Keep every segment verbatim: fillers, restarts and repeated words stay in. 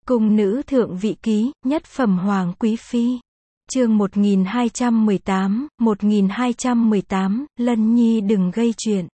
Cung nữ thượng vị ký, nhất phẩm hoàng quý phi. Chương một nghìn hai trăm mười tám, một nghìn hai trăm mười tám, Lân Nhi đừng gây chuyện.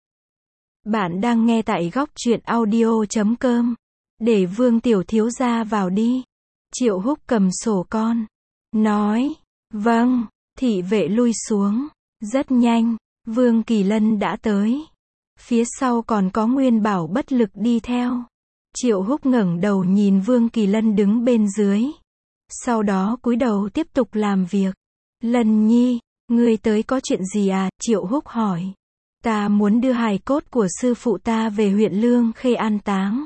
Bạn đang nghe tại góc truyện audio chấm com. Để Vương tiểu thiếu gia vào đi. Triệu Húc cầm sổ con. Nói. Vâng. Thị vệ lui xuống. Rất nhanh. Vương Kỳ Lân đã tới. Phía sau còn có Nguyên Bảo bất lực đi theo. Triệu Húc ngẩng đầu nhìn Vương Kỳ Lân đứng bên dưới. Sau đó cúi đầu tiếp tục làm việc. Lân Nhi, ngươi tới có chuyện gì à? Triệu Húc hỏi. Ta muốn đưa hài cốt của sư phụ ta về huyện Lương Khê an táng.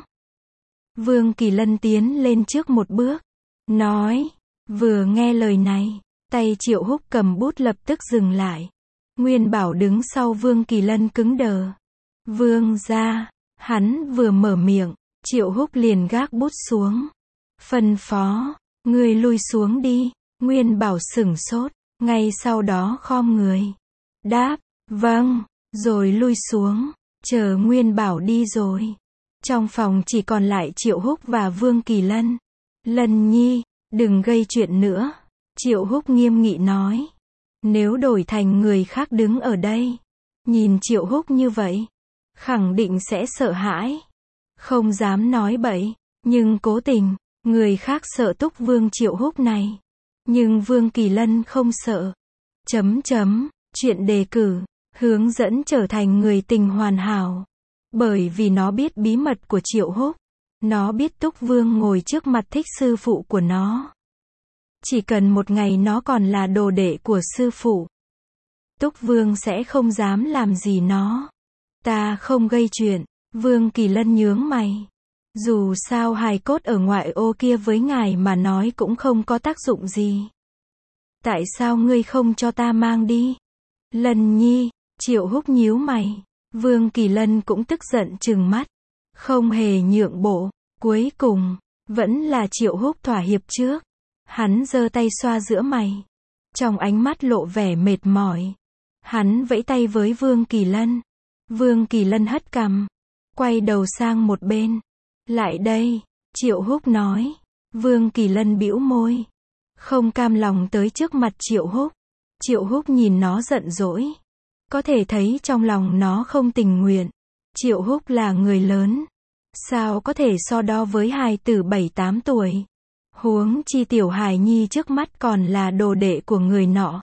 Vương Kỳ Lân tiến lên trước một bước. Nói. Vừa nghe lời này, tay Triệu Húc cầm bút lập tức dừng lại. Nguyên Bảo đứng sau Vương Kỳ Lân cứng đờ. Vương gia, hắn vừa mở miệng, Triệu Húc liền gác bút xuống. Phân phó, ngươi lui xuống đi. Nguyên Bảo sửng sốt, ngay sau đó khom người. Đáp, vâng, rồi lui xuống. Chờ Nguyên Bảo đi rồi. Trong phòng chỉ còn lại Triệu Húc và Vương Kỳ Lân. Lân Nhi, đừng gây chuyện nữa. Triệu Húc nghiêm nghị nói. Nếu đổi thành người khác đứng ở đây, nhìn Triệu Húc như vậy, khẳng định sẽ sợ hãi. Không dám nói bậy, nhưng cố tình, người khác sợ Túc Vương Triệu Húc này. Nhưng Vương Kỳ Lân không sợ. Chấm chấm, chuyện đề cử, hướng dẫn trở thành người tình hoàn hảo. Bởi vì nó biết bí mật của Triệu Húc. Nó biết Túc Vương ngồi trước mặt thích sư phụ của nó. Chỉ cần một ngày nó còn là đồ đệ của sư phụ, Túc Vương sẽ không dám làm gì nó. Ta không gây chuyện. Vương Kỳ Lân nhướng mày. Dù sao hài cốt ở ngoại ô kia với ngài mà nói cũng không có tác dụng gì. Tại sao ngươi không cho ta mang đi? Lân Nhi, Triệu Húc nhíu mày. Vương Kỳ Lân cũng tức giận trừng mắt. Không hề nhượng bộ. Cuối cùng, vẫn là Triệu Húc thỏa hiệp trước. Hắn giơ tay xoa giữa mày. Trong ánh mắt lộ vẻ mệt mỏi. Hắn vẫy tay với Vương Kỳ Lân. Vương Kỳ Lân hất cằm. Quay đầu sang một bên. Lại đây, Triệu Húc nói. Vương Kỳ Lân bĩu môi. Không cam lòng tới trước mặt Triệu Húc. Triệu Húc nhìn nó giận dỗi. Có thể thấy trong lòng nó không tình nguyện. Triệu Húc là người lớn. Sao có thể so đo với hài tử bảy tám tuổi. Huống chi tiểu hài nhi trước mắt còn là đồ đệ của người nọ.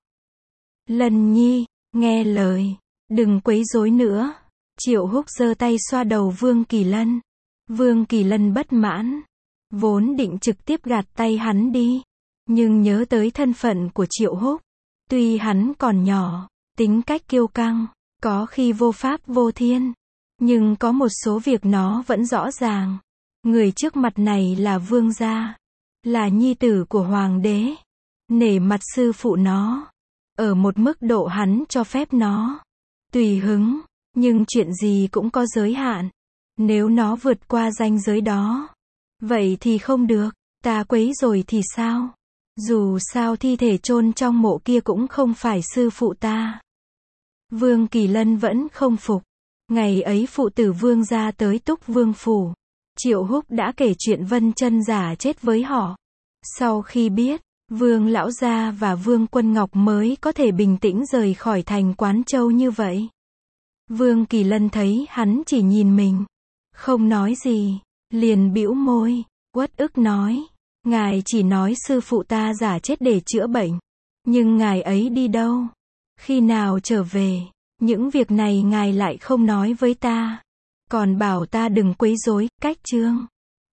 Lân Nhi, nghe lời. Đừng quấy rối nữa. Triệu Húc giơ tay xoa đầu Vương Kỳ Lân. Vương Kỳ Lân bất mãn. Vốn định trực tiếp gạt tay hắn đi. Nhưng nhớ tới thân phận của Triệu Húc. Tuy hắn còn nhỏ, tính cách kiêu căng, có khi vô pháp vô thiên. Nhưng có một số việc nó vẫn rõ ràng. Người trước mặt này là vương gia. Là nhi tử của hoàng đế. Nể mặt sư phụ nó. Ở một mức độ hắn cho phép nó. Tùy hứng. Nhưng chuyện gì cũng có giới hạn. Nếu nó vượt qua ranh giới đó, vậy thì không được. Ta quấy rồi thì sao? Dù sao thi thể chôn trong mộ kia cũng không phải sư phụ ta. Vương Kỳ Lân vẫn không phục. Ngày ấy phụ tử Vương gia tới Túc Vương phủ. Triệu Húc đã kể chuyện Vân Chân giả chết với họ. Sau khi biết, Vương lão gia và Vương Quân Ngọc mới có thể bình tĩnh rời khỏi thành Quán Châu như vậy. Vương Kỳ Lân thấy hắn chỉ nhìn mình, không nói gì, liền bĩu môi, uất ức nói. Ngài chỉ nói sư phụ ta giả chết để chữa bệnh. Nhưng ngài ấy đi đâu? Khi nào trở về? Những việc này ngài lại không nói với ta. Còn bảo ta đừng quấy rối, cách chương.